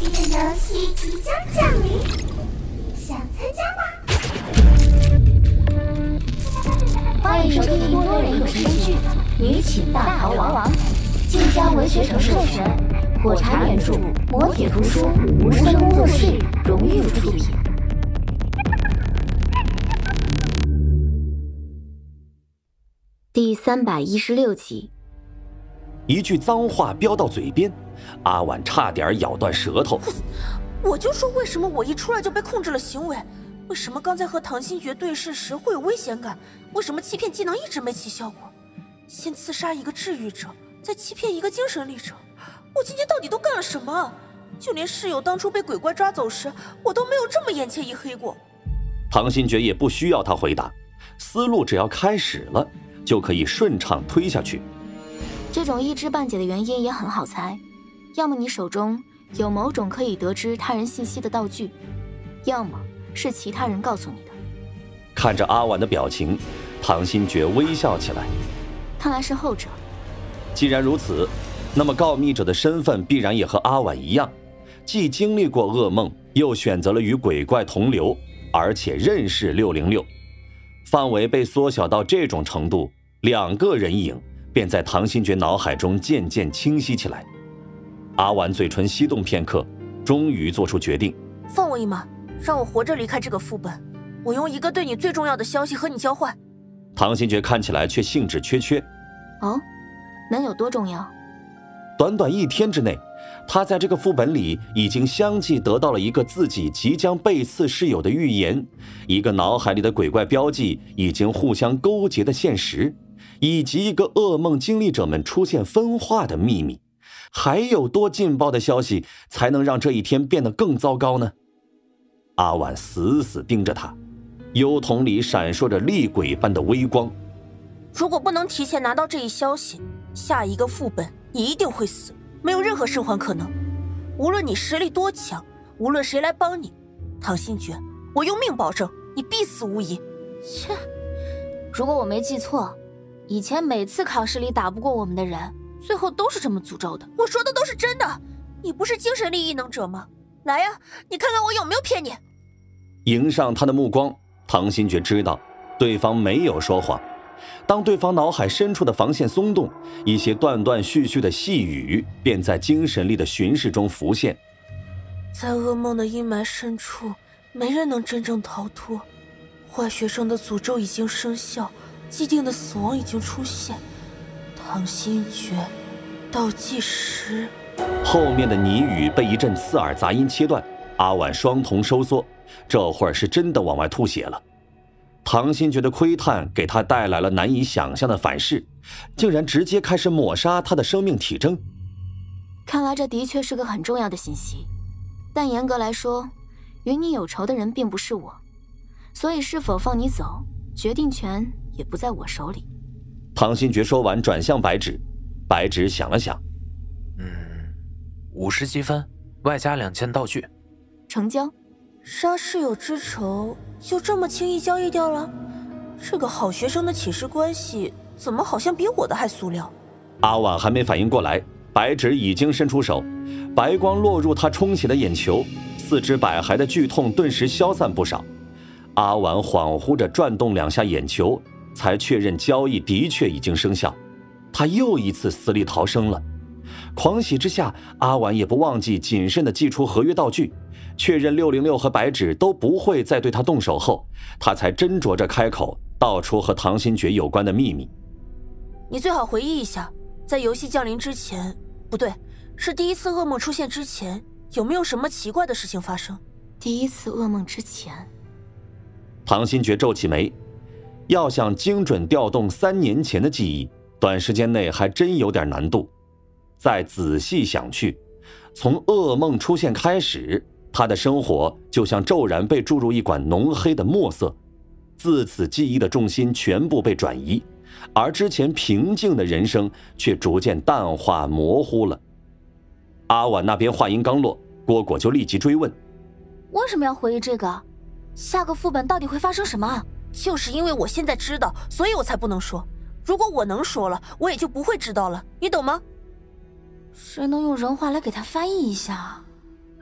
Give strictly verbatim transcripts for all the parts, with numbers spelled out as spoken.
的游戏即将降临，想参加吗？ 欢迎收听多人有声剧《女寝大逃亡》，晋江文学城授权，火柴原著，磨铁图书，无声工作室荣誉出品。第三百一十六集。 一句脏话飙到嘴边，阿婉差点咬断舌头。 我就说为什么我一出来就被控制了行为？为什么刚才和唐新觉对视时会有危险感？为什么欺骗技能一直没起效果？先刺杀一个治愈者，再欺骗一个精神力者，我今天到底都干了什么？就连室友当初被鬼怪抓走时，我都没有这么眼前一黑过。 唐新觉也不需要他回答，思路只要开始了，就可以顺畅推下去。 这种一知半解的原因也很好猜，要么你手中有某种可以得知他人信息的道具，要么是其他人告诉你的。 看着阿婉的表情，唐新觉微笑起来。 看来是后者。 既然如此，那么告密者的身份必然也和阿婉一样，既经历过噩梦，又选择了与鬼怪同流，而且认识六零六。范围被缩小到这种程度，两个人影便在唐新觉脑海中渐渐清晰起来。阿婉嘴唇翕动片刻，终于做出决定： 放我一马，让我活着离开这个副本，我用一个对你最重要的消息和你交换。 唐新觉看起来却兴致缺缺。 哦，能有多重要？ 短短一天之内，他在这个副本里已经相继得到了一个自己即将被刺室友的预言，一个脑海里的鬼怪标记已经互相勾结的现实，以及一个噩梦经历者们出现分化的秘密。还有多劲爆的消息才能让这一天变得更糟糕呢？阿婉死死盯着他，幽瞳里闪烁着厉鬼般的微光。 如果不能提前拿到这一消息，下一个副本你一定会死，没有任何生还可能。无论你实力多强，无论谁来帮你，唐新觉，我用命保证你必死无疑。 切，如果我没记错，以前每次考试里打不过我们的人，最后都是这么诅咒的。 我说的都是真的，你不是精神力异能者吗？来呀，你看看我有没有骗你。 迎上他的目光，唐新觉知道对方没有说谎。当对方脑海深处的防线松动，一些断断续续的细语便在精神力的巡视中浮现。 在噩梦的阴霾深处，没人能真正逃脱。坏学生的诅咒已经生效，既定的死亡已经出现。唐新觉，倒计时。 后面的拟语被一阵刺耳杂音切断，阿婉双瞳收缩，这会儿是真的往外吐血了。唐新觉的窥探给他带来了难以想象的反噬，竟然直接开始抹杀他的生命体征。 看来这的确是个很重要的信息，但严格来说，与你有仇的人并不是我，所以是否放你走，决定权也不在我手里。 唐新觉说完，转向白纸，白纸想了想， 嗯，五十积分，外加两件道具， 成交。 杀室友之仇就这么轻易交易掉了？这个好学生的寝室关系怎么好像比我的还塑料？ 阿婉还没反应过来，白纸已经伸出手，白光落入他充血的眼球，四肢百骸的剧痛顿时消散不少。阿婉恍惚着转动两下眼球，才确认交易的确已经生效，他又一次死里逃生了。狂喜之下，阿婉也不忘记谨慎地祭出合约道具，确认六零六和白纸都不会再对他动手后，他才斟酌着开口道出和唐新觉有关的秘密。 你最好回忆一下，在游戏降临之前，不对，是第一次噩梦出现之前，有没有什么奇怪的事情发生？ 第一次噩梦之前。 唐新觉皱起眉，要想精准调动三年前的记忆，短时间内还真有点难度。再仔细想去，从噩梦出现开始，他的生活就像骤然被注入一管浓黑的墨色，自此记忆的重心全部被转移，而之前平静的人生却逐渐淡化模糊了。阿婉那边话音刚落，蝈蝈就立即追问： 为什么要回忆这个？下个副本到底会发生什么？ 就是因为我现在知道，所以我才不能说。如果我能说了，我也就不会知道了，你懂吗？ 谁能用人话来给他翻译一下？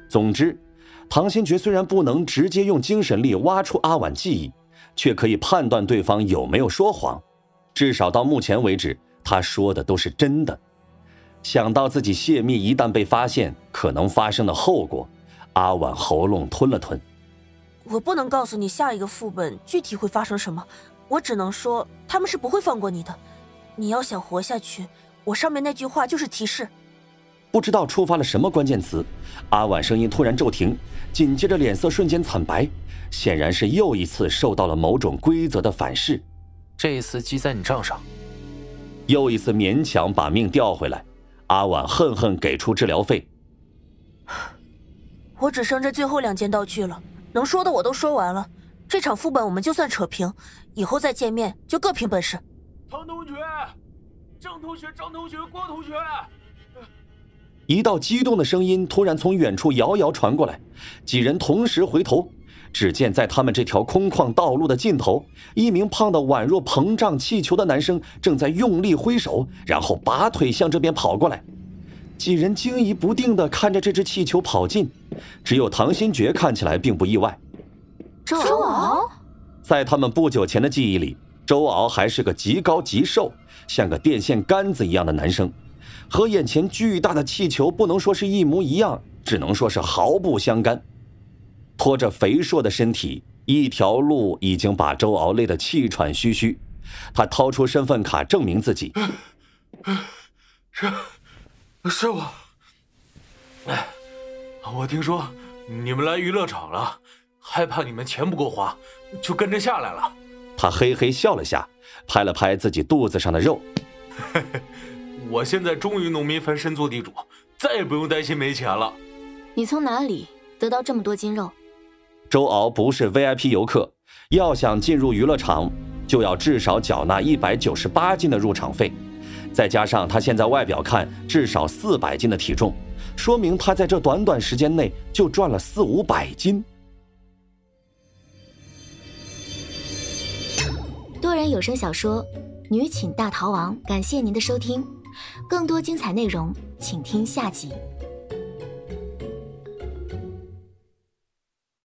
总之，唐新觉虽然不能直接用精神力挖出阿婉记忆，却可以判断对方有没有说谎。至少到目前为止，他说的都是真的。想到自己泄密一旦被发现可能发生的后果，阿婉喉咙吞了吞。 我不能告诉你下一个副本具体会发生什么，我只能说他们是不会放过你的。你要想活下去，我上面那句话就是提示。 不知道触发了什么关键词，阿婉声音突然骤停，紧接着脸色瞬间惨白，显然是又一次受到了某种规则的反噬。 这一次记在你账上。 又一次勉强把命调回来，阿婉恨恨给出治疗费。 我只剩这最后两件道具了，能说的我都说完了，这场副本我们就算扯平，以后再见面就各凭本事。 唐同学，郑同学，张同学，郭同学。 一道激动的声音突然从远处遥遥传过来，几人同时回头，只见在他们这条空旷道路的尽头，一名胖得宛若膨胀气球的男生正在用力挥手，然后拔腿向这边跑过来。几人惊疑不定地看着这只气球跑近，只有唐新觉看起来并不意外。 周周敖， 在他们不久前的记忆里，周敖还是个极高极瘦，像个电线杆子一样的男生，和眼前巨大的气球不能说是一模一样，只能说是毫不相干。拖着肥硕的身体，一条路已经把周敖累得气喘吁吁。他掏出身份卡证明自己。 是，是我。哎，我听说你们来娱乐场了，害怕你们钱不够花，就跟着下来了。 他嘿嘿笑了下，拍了拍自己肚子上的肉。 我现在终于农民翻身做地主，再也不用担心没钱了。 你从哪里得到这么多筋肉？ 周敖不是 V I P 游客，要想进入娱乐场，就要至少缴纳一百九十八斤的入场费，再加上他现在外表看至少四百斤的体重，说明他在这短短时间内就赚了四五百斤。 多人有声小说《女寝大逃亡》，感谢您的收听，更多精彩内容请听下集。